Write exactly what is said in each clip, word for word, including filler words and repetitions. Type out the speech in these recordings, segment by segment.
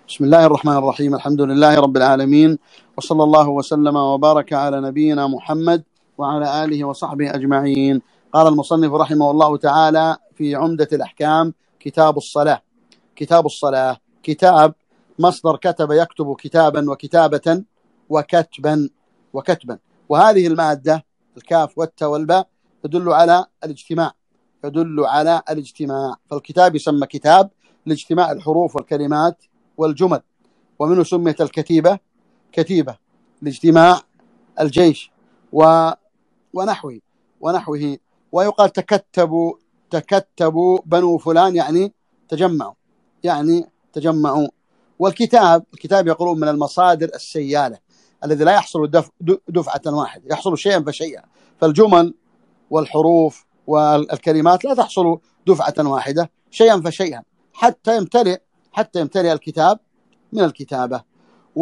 بسم الله الرحمن الرحيم. الحمد لله رب العالمين، وصلى الله وسلم وبارك على نبينا محمد وعلى آله وصحبه أجمعين. قال المصنف رحمه الله تعالى في عمدة الأحكام: كتاب الصلاة. كتاب الصلاة كتاب مصدر كتب يكتب كتابا وكتابة وكتبا وكتبا، وهذه المادة الكاف والتاء والباء تدل على الاجتماع تدل على الاجتماع فالكتاب يسمى كتاب لاجتماع الحروف والكلمات والجمل، ومنه سميت الكتيبة كتيبة لاجتماع الجيش و... ونحوه ونحوه ويقال تكتبوا تكتبوا بنو فلان، يعني تجمعوا يعني تجمعوا. والكتاب الكتاب يقولون من المصادر السيالة الذي لا يحصل دف... دفعة واحدة، يحصل شيئا فشيئا، فالجمل والحروف والكلمات لا تحصل دفعة واحدة، شيئا فشيئا، حتى يمتلئ حتى يمتلئ الكتاب من الكتابة. و...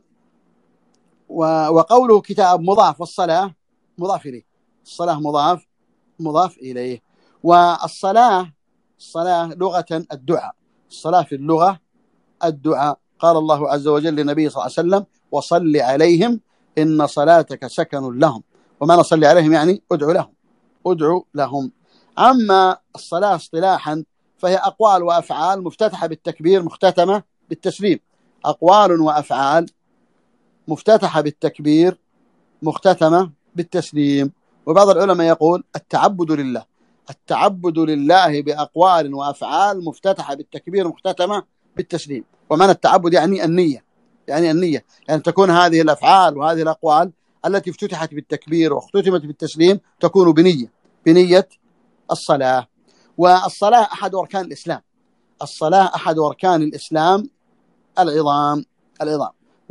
و... وقوله كتاب مضاف، والصلاة مضاف إليه، الصلاة مضاف مضاف إليه. والصلاة الصلاة لغة الدعاء، الصلاة في اللغة الدعاء. قال الله عز وجل للنبي صلى الله عليه وسلم: وصل عليهم إن صلاتك سكن لهم. وما نصل عليهم يعني ادعو لهم ادعو لهم. أما الصلاة اصطلاحا فهي أقوال وأفعال مفتتحة بالتكبير مختتمة بالتسليم. أقوال وأفعال مفتتحة بالتكبير مختتمة بالتسليم. وبعض العلماء يقول التعبد لله التعبد لله بأقوال وأفعال مفتتحة بالتكبير مختتمة بالتسليم. ومعنى التعبد يعني النية يعني النية يعني تكون هذه الأفعال وهذه الأقوال التي افتتحت بالتكبير واختتمت بالتسليم تكون بنية بنية الصلاة. والصلاة أحد أركان الإسلام الصلاة أحد أركان الإسلام العظام العظام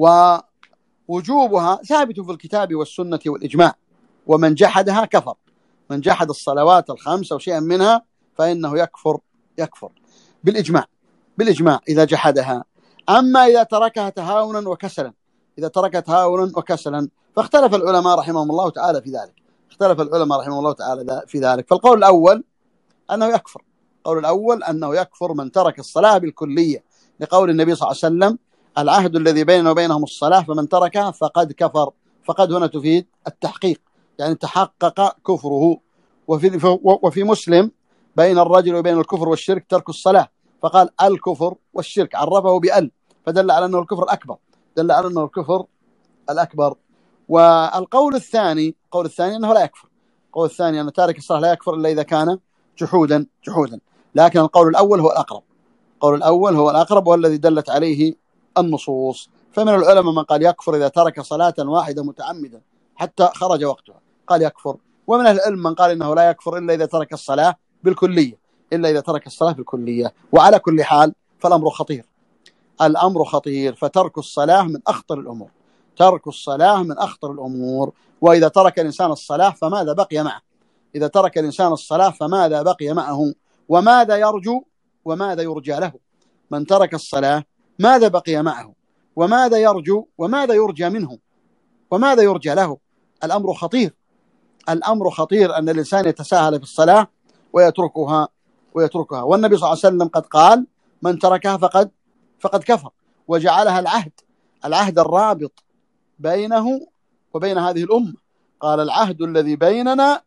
ووجوبها ثابت في الكتاب والسنة والإجماع، ومن جحدها كفر. من جحد الصلوات الخمس أو شيئا منها فإنه يكفر يكفر بالإجماع بالإجماع إذا جحدها. أما إذا تركها تهاونا وكسلا إذا تركها تهاونا وكسلا فاختلف العلماء رحمهم الله تعالى في ذلك اختلف العلماء رحمهم الله تعالى في ذلك. فالقول الأول أنه يكفر القول الأول أنه يكفر من ترك الصلاة بالكلية، لقول النبي صلى الله عليه وسلم: العهد الذي بيننا وبينهم الصلاة فمن تركها فقد كفر. فقد هنا تفيد التحقيق، يعني تحقق كفره. وفي, وفي مسلم: بين الرجل وبين الكفر والشرك ترك الصلاة، فقال الكفر والشرك، عرفه بأل، فدل على أنه الكفر الأكبر دل على أنه الكفر الأكبر. والقول الثاني القول الثاني أنه لا يكفر القول الثاني أن تارك الصلاة لا يكفر إلا إذا كان جحودا جحودا لكن القول الأول هو الأقرب القول الأول هو الأقرب والذي دلت عليه النصوص. فمن العلماء من قال يكفر إذا ترك صلاة واحدة متعمدا حتى خرج وقتها، قال يكفر. ومن أهل العلم من قال إنه لا يكفر إلا إذا ترك الصلاة بالكلية إلا إذا ترك الصلاة بالكلية. وعلى كل حال فالأمر خطير الأمر خطير فترك الصلاة من أخطر الأمور ترك الصلاة من أخطر الأمور. وإذا ترك الإنسان الصلاة فماذا بقي معه إذا ترك الإنسان الصلاة فماذا بقي معه وماذا يرجو وماذا يرجى له. من ترك الصلاة ماذا بقي معه وماذا يرجو وماذا يرجى منه وماذا يرجى له. الأمر خطير الأمر خطير أن الإنسان يتساهل في الصلاة ويتركها ويتركها والنبي صلى الله عليه وسلم قد قال: من تركها فقد فقد كفر، وجعلها العهد العهد الرابط بينه وبين هذه الأمة. قال: العهد الذي بيننا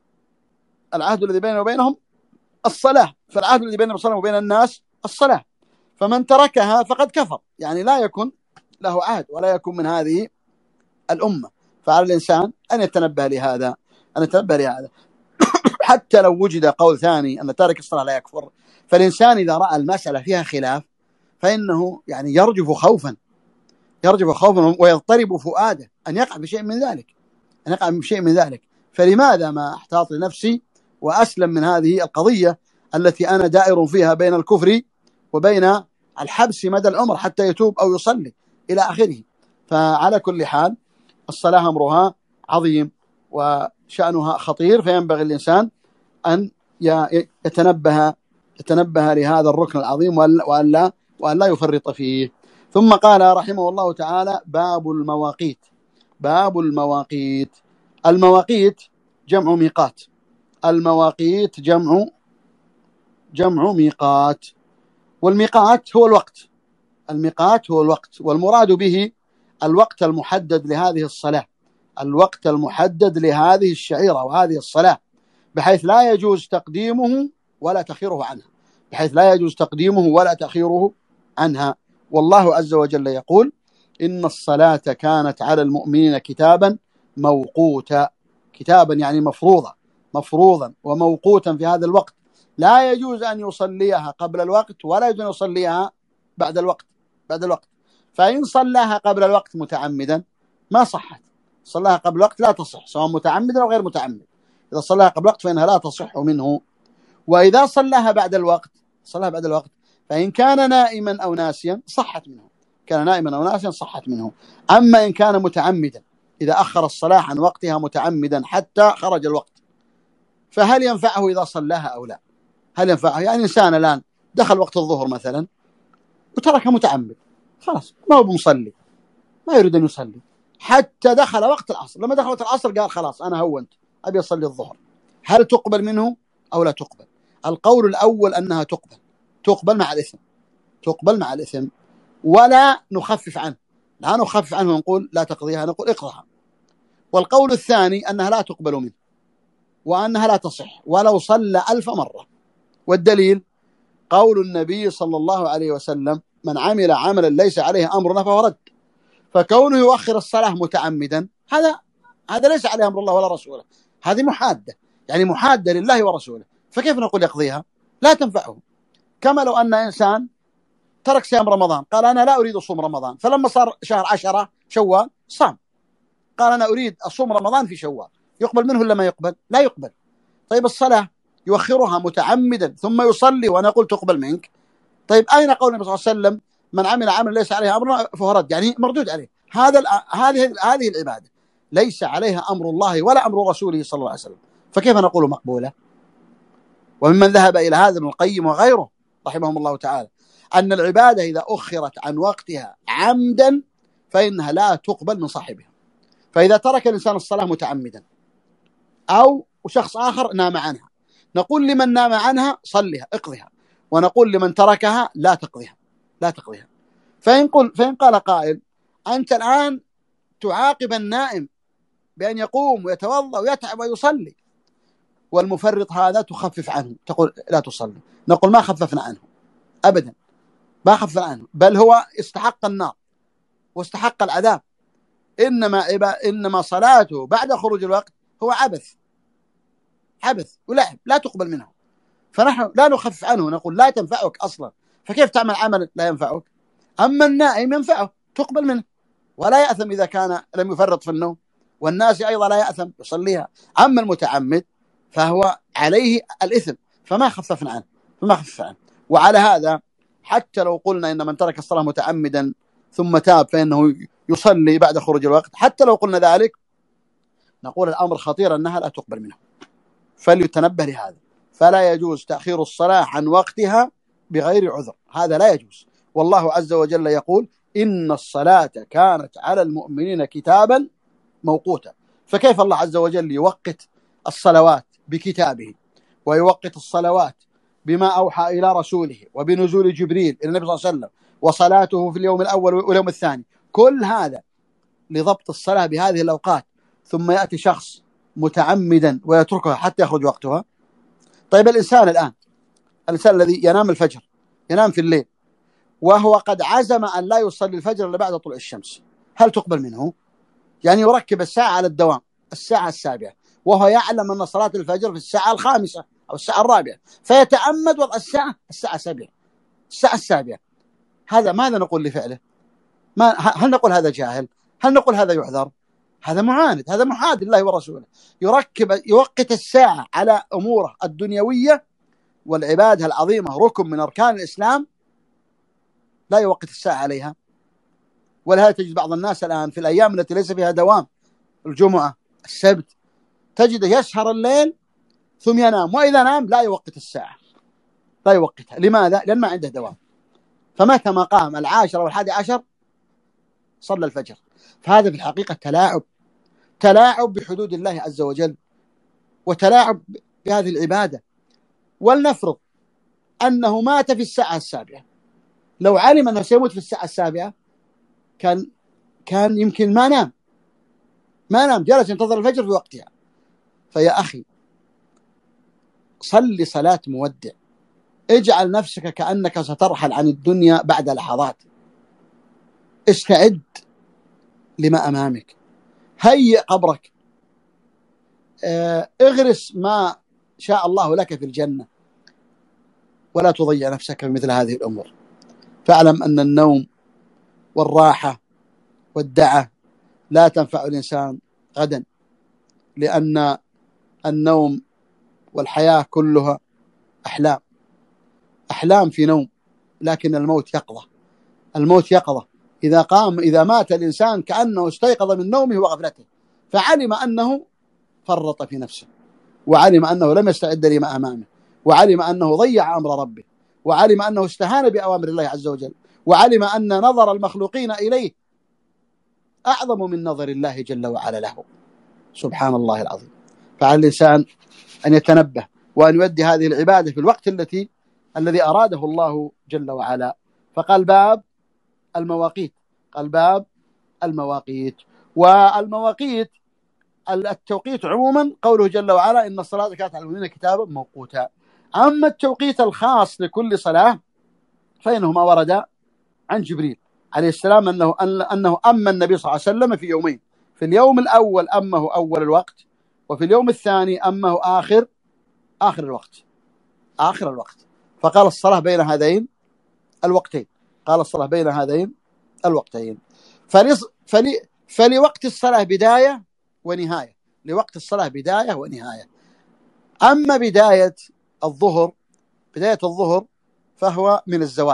العهد الذي بيننا وبينهم الصلاة، فالعهد الذي بيننا وبين الناس الصلاة، فمن تركها فقد كفر، يعني لا يكون له عهد ولا يكون من هذه الأمة. فعلى الإنسان أن يتنبه لهذا أن يتنبه لهذا حتى لو وجد قول ثاني أن تارك الصلاة لا يكفر، فالإنسان إذا رأى المسألة فيها خلاف فإنه يعني يرجف خوفا يرجف خوفا ويضطرب فؤاده أن يقع بشيء من ذلك أن يقع بشيء من ذلك فلماذا ما أحتاط لنفسي وأسلم من هذه القضية التي أنا دائر فيها بين الكفر وبين الحبس مدى العمر حتى يتوب أو يصلي إلى آخره. فعلى كل حال الصلاة أمرها عظيم وشأنها خطير، فينبغي الإنسان أن يتنبه يتنبه لهذا الركن العظيم وأن لا وأن لا يفرط فيه. ثم قال رحمه الله تعالى: باب المواقيت باب المواقيت المواقيت جمع ميقات المواقيت جمع جمع ميقات والميقات هو الوقت الميقات هو الوقت، والمراد به الوقت المحدد لهذه الصلاة، الوقت المحدد لهذه الشعيرة وهذه الصلاة، بحيث لا يجوز تقديمه ولا تأخيره عنها، بحيث لا يجوز تقديمه ولا تأخيره عنها. والله عز وجل يقول: إن الصلاة كانت على المؤمنين كتابا موقوتا، كتابا يعني مفروضا، مفروضا وموقوتا في هذا الوقت، لا يجوز أن يصليها قبل الوقت ولا يجوز أن يصليها بعد الوقت بعد الوقت. فإن صلاها قبل الوقت متعمدا ما صحت، صلاها قبل الوقت لا تصح، سواء متعمدا أو غير متعمد. إذا صلاها قبل الوقت فإنها لا تصح منه. وإذا صلاها بعد الوقت، صلاها بعد الوقت، فإن كان نائما أو ناسيا صحت منه، كان نائما أو ناسيا صحت منه. أما إن كان متعمدا، إذا أخر الصلاة عن وقتها متعمدا حتى خرج الوقت، فهل ينفعه إذا صلاها أو لا؟ هل ينفعه؟ يعني إنسان الآن دخل وقت الظهر مثلا وترك متعمد، خلاص ما هو بمصلي، ما يريد أن يصلي حتى دخل وقت العصر. لما دخل وقت العصر قال خلاص أنا هونت أبي أصلي الظهر، هل تقبل منه أو لا تقبل؟ القول الأول أنها تقبل، تقبل مع الإثم، تقبل مع الإثم، ولا نخفف عنه، لا نخفف عنه ونقول لا تقضيها، نقول اقضها. والقول الثاني أنها لا تقبل منه وأنها لا تصح ولو صلى ألف مرة. والدليل قول النبي صلى الله عليه وسلم: من عمل عملا ليس عليه أمرنا فهو رد. فكونه يؤخر الصلاة متعمدا هذا هذا ليس عليه أمر الله ولا رسوله، هذه محادة، يعني محادة لله ورسوله، فكيف نقول يقضيها؟ لا تنفعه. كما لو أن إنسان ترك صيام رمضان، قال أنا لا أريد أصوم رمضان، فلما صار شهر عشرة شوال صام، قال أنا أريد أصوم رمضان في شوال، يقبل منه ولا ما يقبل؟ لا يقبل. طيب الصلاة يؤخرها متعمدا ثم يصلي وأنا أقول تقبل منك، طيب أين قول النبي صلى الله عليه وسلم: من عمل عمل ليس عليه أمرنا فهو رد؟ يعني مردود عليه. هذا هذه هذه العبادة ليس عليها أمر الله ولا أمر رسوله صلى الله عليه وسلم، فكيف نقول مقبولة؟ وممن ذهب إلى هذا ابن القيم وغيره رحمهم الله تعالى أن العبادة إذا أخرت عن وقتها عمدا فإنها لا تقبل من صاحبها. فإذا ترك الإنسان الصلاة متعمدا أو شخص آخر نام عنها، نقول لمن نام عنها صلها اقضها، ونقول لمن تركها لا تقضيها، لا تقضيها. فإن قل فإن قال قائل: أنت الآن تعاقب النائم بأن يقوم ويتوضأ ويتعب ويصلي، والمفرط هذا تخفف عنه، تقول لا تصلي. نقول ما خففنا عنه أبدا، ما خففنا عنه، بل هو استحق النار واستحق العذاب. إنما إنما صلاته بعد خروج الوقت هو عبث، عبث ولعب لا تقبل منه، فنحن لا نخفف عنه، نقول لا تنفعك أصلا، فكيف تعمل عمل لا ينفعك؟ أما النائم ينفعه تقبل منه ولا يأثم إذا كان لم يفرط في النوم، والناس أيضا لا يأثم يصليها. أما المتعمد فهو عليه الإثم، فما خففنا عنه فما خفف عنه. وعلى هذا حتى لو قلنا إن من ترك الصلاة متعمدا ثم تاب فإنه يصلي بعد خروج الوقت، حتى لو قلنا ذلك نقول الأمر خطير أنها لا تقبل منه، فليتنبه لهذا. فلا يجوز تأخير الصلاة عن وقتها بغير عذر، هذا لا يجوز. والله عز وجل يقول: إن الصلاة كانت على المؤمنين كتابا موقوتا. فكيف الله عز وجل يوقت الصلوات بكتابه، ويوقت الصلوات بما أوحى إلى رسوله وبنزول جبريل إلى النبي صلى الله عليه وسلم وصلاته في اليوم الأول واليوم الثاني، كل هذا لضبط الصلاة بهذه الأوقات، ثم يأتي شخص متعمدا ويتركها حتى يخرج وقتها؟ طيب الإنسان الآن، الإنسان الذي ينام الفجر، ينام في الليل وهو قد عزم أن لا يصلي الفجر إلا بعد طلوع الشمس، هل تقبل منه؟ يعني يركب الساعة على الدوام الساعة السابعة وهو يعلم أن صلاة الفجر في الساعة الخامسة أو الساعة الرابعة، فيتعمد وضع الساعة الساعة السابعة الساعة السابعة. هذا ماذا نقول لفعله؟ ما هل نقول هذا جاهل؟ هل نقول هذا يعذر؟ هذا معاند، هذا محاد الله ورسوله. يركب يوقت الساعة على أموره الدنيوية والعبادة العظيمة، ركن من أركان الإسلام، لا يوقت الساعة عليها. ولهذا تجد بعض الناس الآن في الأيام التي ليس فيها دوام، الجمعة السبت، تجده يسهر الليل ثم ينام، وإذا نام لا يوقت الساعة، لا يوقتها. لماذا؟ لأن ما عنده دوام، فمتى ما قام العاشر والحادي عشر صلى الفجر. فهذا في الحقيقة تلاعب، تلاعب بحدود الله عز وجل، وتلاعب بهذه العبادة. ولنفرض أنه مات في الساعة السابعة، لو علم أنه سيموت في الساعة السابعة كان كان يمكن ما نام ما نام جلس ينتظر الفجر في وقتها. فيا أخي صل صلاة مودع، اجعل نفسك كأنك سترحل عن الدنيا بعد لحظات، استعد لما أمامك، هيئ قبرك، اغرس ما شاء الله لك في الجنة، ولا تضيع نفسك في مثل هذه الأمور. فاعلم أن النوم والراحة والدعة لا تنفع الإنسان غدا، لأن النوم والحياة كلها أحلام، أحلام في نوم، لكن الموت يقظة، الموت يقظة. إذا قام إذا مات الإنسان كأنه استيقظ من نومه وغفلته، فعلم أنه فرط في نفسه، وعلم أنه لم يستعد لما أمامه، وعلم أنه ضيع أمر ربه، وعلم أنه استهان بأوامر الله عز وجل، وعلم أن نظر المخلوقين إليه أعظم من نظر الله جل وعلا له، سبحان الله العظيم. فعلى الإنسان أن يتنبه وأن يؤدي هذه العبادة في الوقت التي الذي أراده الله جل وعلا. فقال باب المواقيت، قال باب المواقيت. والمواقيت التوقيت عموما قوله جل وعلا إن الصلاة كانت على المؤمنين كتابا موقوتا. أما التوقيت الخاص لكل صلاة فإنه ما ورد عن جبريل عليه السلام أنه أنه أما النبي صلى الله عليه وسلم في يومين، في اليوم الأول أمه أول الوقت، وفي اليوم الثاني أمه آخر آخر الوقت آخر الوقت. فقال الصلاة بين هذين الوقتين، قال الصلاة بين هذين الوقتين. فلص فلي فلوقت الصلاة بداية ونهاية، لوقت الصلاة بداية ونهاية. أما بداية الظهر بداية الظهر فهو من الزوال،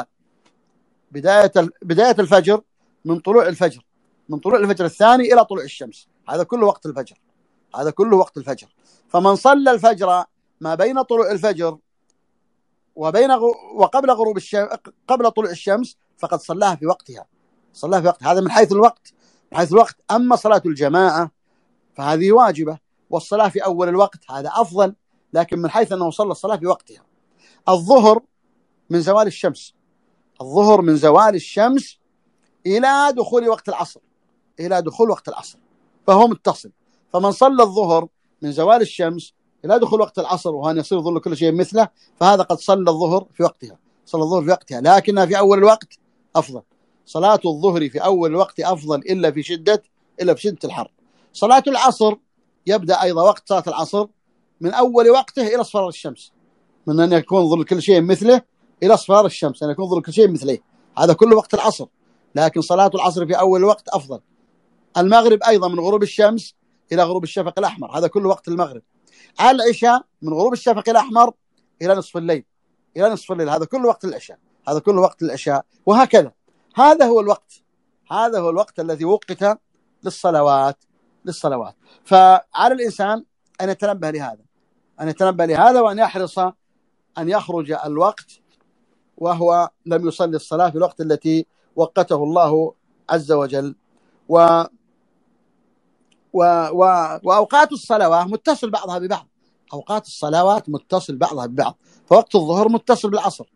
بداية بداية الفجر من طلوع الفجر، من طلوع الفجر الثاني إلى طلوع الشمس، هذا كله وقت الفجر، هذا كله وقت الفجر. فمن صلى الفجر ما بين طلوع الفجر وبين غ... وقبل غروب الشمس قبل طلوع الشمس فقد صلاها في وقتها، صلاها في وقتها. هذا من حيث الوقت، من حيث الوقت. أما صلاة الجماعة فهذه واجبة، والصلاة في أول الوقت هذا أفضل، لكن من حيث أنه صلى الصلاة في وقتها. الظهر من زوال الشمس، الظهر من زوال الشمس إلى دخول وقت العصر، إلى دخول وقت العصر، فهو متصل. فمن صلى الظهر من زوال الشمس إلى دخول وقت العصر وأن يصير ظل كل شيء مثله، فهذا قد صلى الظهر في وقتها، صلى الظهر في وقتها، لكنها في أول الوقت أفضل. صلاة الظهر في أول الوقت أفضل إلا في شدة إلا في شدة الحر. صلاة العصر يبدأ أيضا وقت صلاة العصر من أول وقته إلى اصفرار الشمس، من أن يكون ظل كل شيء مثله إلى اصفرار الشمس، أن يكون ظل كل شيء مثله، هذا كله وقت العصر، لكن صلاة العصر في أول الوقت أفضل. المغرب أيضا من غروب الشمس إلى غروب الشفق الأحمر، هذا كله وقت المغرب. العشاء من غروب الشفق الأحمر إلى نصف الليل، إلى نصف الليل، هذا كله وقت العشاء، هذا كله وقت العشاء، وهكذا. هذا هو الوقت، هذا هو الوقت الذي وقت للصلوات للصلوات. فعلى الإنسان أن يتنبه لهذا، أن يتنبه لهذا وأن يحرص أن يخرج الوقت وهو لم يصلي الصلاة في الوقت التي وقته الله عز وجل. و و و وأوقات الصلوات متصل بعضها ببعض، أوقات الصلوات متصل بعضها ببعض. فوقت الظهر متصل بالعصر،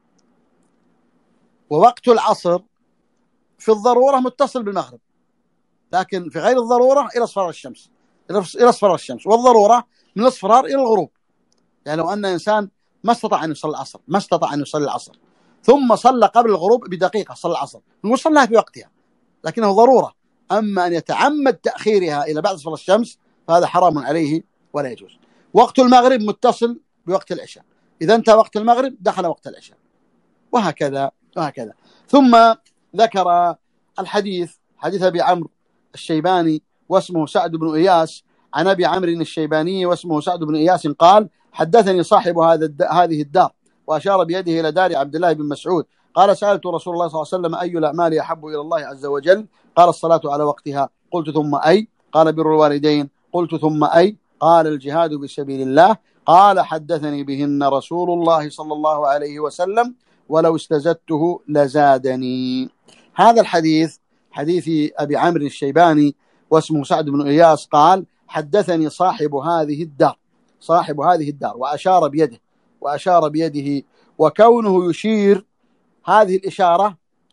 ووقت العصر في الضرورة متصل بالمغرب، لكن في غير الضرورة إلى اصفرار الشمس، إلى اصفرار الشمس، والضرورة من الاصفرار إلى الغروب. يعني لو أن إنسان ما استطاع أن يصلي العصر، ما استطاع أن يصلي العصر ثم صلى قبل الغروب بدقيقة صلى العصر، نقول صلىها في وقتها، لكنه ضرورة. أما أن يتعمد تأخيرها إلى بعد صلاة الشمس فهذا حرام عليه ولا يجوز. وقت المغرب متصل بوقت العشاء، إذا انتهى وقت المغرب دخل وقت العشاء، وهكذا وهكذا. ثم ذكر الحديث، حديث أبي عمرو الشيباني واسمه سعد بن إياس، عن أبي عمرو الشيباني واسمه سعد بن إياس قال: حدثني صاحب هذا هذه الدار، وأشار بيده إلى دار عبد الله بن مسعود، قال: سألت رسول الله صلى الله عليه وسلم: أي الأعمال أحب إلى الله عز وجل؟ قال: الصلاة على وقتها. قلت: ثم أي؟ قال: بر الوالدين. قلت: ثم أي؟ قال: الجهاد في سبيل الله. قال: حدثني بهن رسول الله صلى الله عليه وسلم، ولو استزدته لزادني. هذا الحديث حديث أبي عمرو الشيباني واسمه سعد بن إياس قال: حدثني صاحب هذه الدار، صاحب هذه الدار، وأشار بيده وأشار بيده وكونه يشير، هذه الإشارة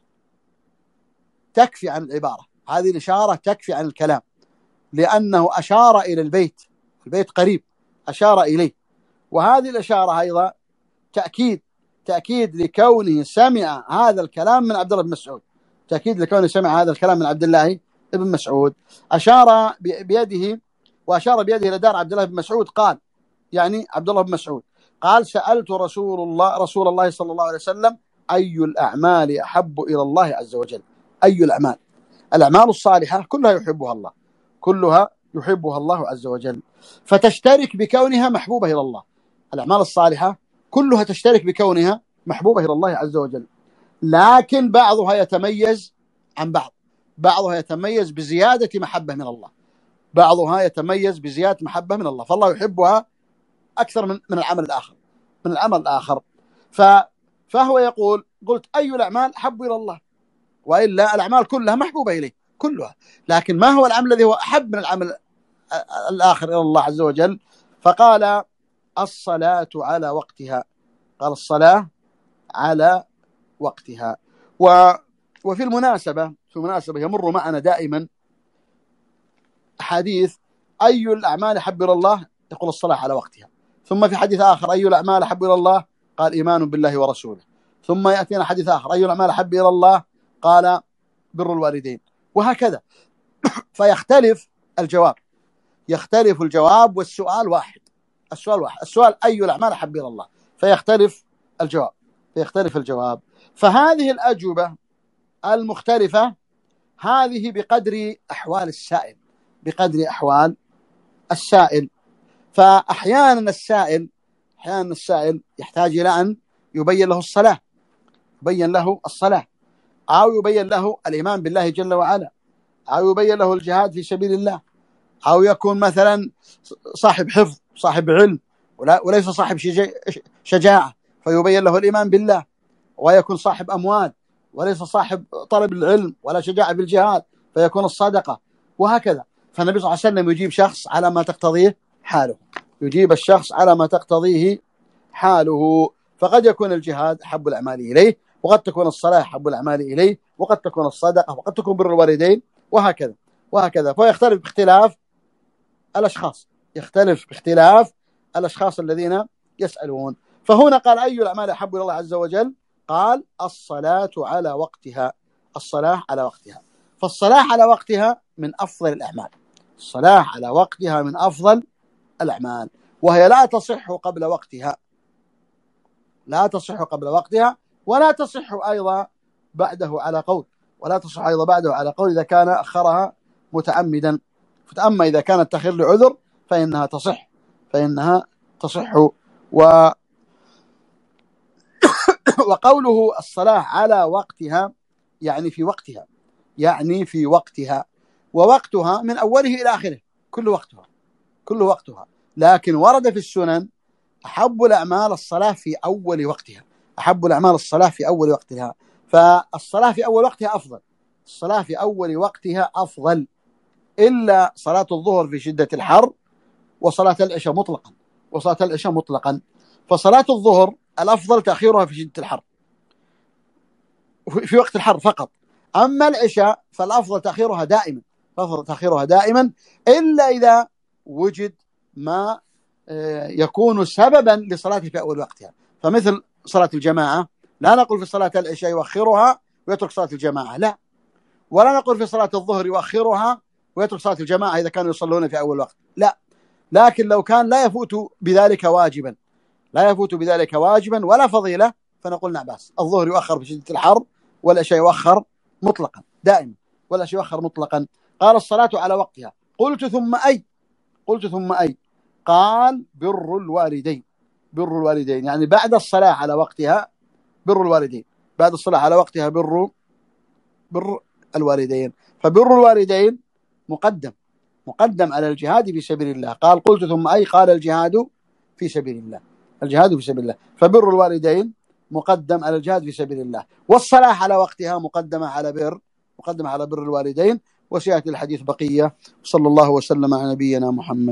تكفي عن العبارة، هذه الإشارة تكفي عن الكلام، لأنه أشار إلى البيت، البيت قريب أشار إليه. وهذه الإشارة أيضا تأكيد تأكيد لكونه سمع هذا الكلام من عبد الله بن مسعود، تأكيد لكونه سمع هذا الكلام من عبد الله بن مسعود. أشار بيده وأشار بيده إلى دار عبد الله بن مسعود، قال يعني عبد الله بن مسعود قال: سألت رسول الله رسول الله صلى الله عليه وسلم أي الأعمال أحب إلى الله عز وجل. أي الأعمال؟ الأعمال الصالحة كلها يحبها الله، كلها يحبها الله عز وجل، فتشترك بكونها محبوبة إلى الله. الأعمال الصالحة كلها تشترك بكونها محبوبة إلى الله عز وجل، لكن بعضها يتميز عن بعض، بعضها يتميز بزيادة محبة من الله، بعضها يتميز بزيادة محبة من الله، فالله يحبها أكثر من من العمل الآخر من العمل الآخر ف فهو يقول: قلت أي الأعمال أحب إلى الله؟ وإلا الأعمال كلها محبوبة إليه كلها، لكن ما هو العمل الذي هو أحب من العمل الآخر إلى الله عز وجل؟ فقال: الصلاة على وقتها. قال: الصلاة على وقتها. و وفي المناسبة في مناسبة يمر معنا دائما حديث أي الأعمال أحب إلى الله؟ يقول: الصلاة على وقتها. ثم في حديث آخر: أي الأعمال أحب إلى الله؟ قال: إيمان بالله ورسوله. ثم يأتينا حديث آخر: أي الأعمال أحب إلى الله؟ قال: بر الوالدين. وهكذا، فيختلف الجواب يختلف الجواب والسؤال واحد السؤال واحد السؤال أي الأعمال أحب إلى الله، فيختلف الجواب فيختلف الجواب فهذه الأجوبة المختلفة هذه بقدر أحوال السائل بقدر أحوال السائل فأحيانا السائل أحيانا السائل يحتاج إلى أن يبين له الصلاة يبين له الصلاة أو يبين له الإيمان بالله جل وعلا، أو يبين له الجهاد في سبيل الله، أو يكون مثلا صاحب حفظ صاحب علم وليس صاحب شجاعة فيبين له الإيمان بالله، ويكون صاحب أموال وليس صاحب طلب العلم ولا شجاعة بالجهاد فيكون الصدقة، وهكذا. فالنبي صلى الله عليه وسلم يجيب شخص على ما تقتضيه حاله يجيب الشخص على ما تقتضيه حاله فقد يكون الجهاد أحب الأعمال إليه، وقد تكون الصلاة أحب الأعمال إليه، وقد تكون الصدقة، وقد تكون بر الوالدين، وهكذا وهكذا فيختلف باختلاف الأشخاص يختلف باختلاف الأشخاص الذين يسألون. فهنا قال: أي الأعمال أحب إلى الله عز وجل؟ قال: الصلاة على وقتها الصلاة على وقتها فالصلاة على وقتها من أفضل الأعمال الصلاة على وقتها من أفضل الأعمال، وهي لا تصح قبل وقتها لا تصح قبل وقتها ولا تصح أيضا بعده على قول ولا تصح أيضا بعده على قول إذا كان أخرها متعمدا. فأما إذا كانت تأخير لعذر فإنها تصح فإنها تصح و وقوله الصلاة على وقتها يعني في وقتها يعني في وقتها ووقتها من أوله إلى آخره كل وقتها كل وقتها لكن ورد في السنن أحب الأعمال الصلاة في أول وقتها أحب الأعمال الصلاة في أول وقتها فالصلاة في أول وقتها أفضل الصلاة في أول وقتها أفضل إلا صلاة الظهر في شدة الحر وصلاة العشاء مطلقا وصلاة العشاء مطلقا فصلاة الظهر الأفضل تأخيرها في شدة الحر في وقت الحر فقط، أما العشاء فالأفضل تأخيرها دائما الأفضل تأخيرها دائما إلا إذا وجد ما يكون سببا لصلاة في أول وقتها، فمثل صلاة الجماعة لا نقول في صلاة العشاء يؤخرها ويترك صلاة الجماعة، لا، ولا نقول في صلاة الظهر يؤخرها ويترك صلاة الجماعة إذا كانوا يصلون في أول وقت، لا، لكن لو كان لا يفوت بذلك واجبا لا يفوت بذلك واجبا ولا فضيلة فنقول نعم بس الظهر يؤخر في شدة الحر والعشاء يؤخر مطلقا دائما والعشاء يؤخر مطلقا. قال: الصلاة على وقتها. قلت: ثم أي قلت ثم أي قال: بر الوالدين بر الوالدين يعني بعد الصلاة على وقتها بر الوالدين بعد الصلاة على وقتها بر بر الوالدين فبر الوالدين مقدم مقدم على الجهاد في سبيل الله. قال: قلت ثم أي قال: الجهاد في سبيل الله الجهاد في سبيل الله فبر الوالدين مقدم على الجهاد في سبيل الله، والصلاة على وقتها مقدمة على بر مقدمة على بر الوالدين. وسيأتي الحديث بقية. صلى الله وسلم على نبينا محمد.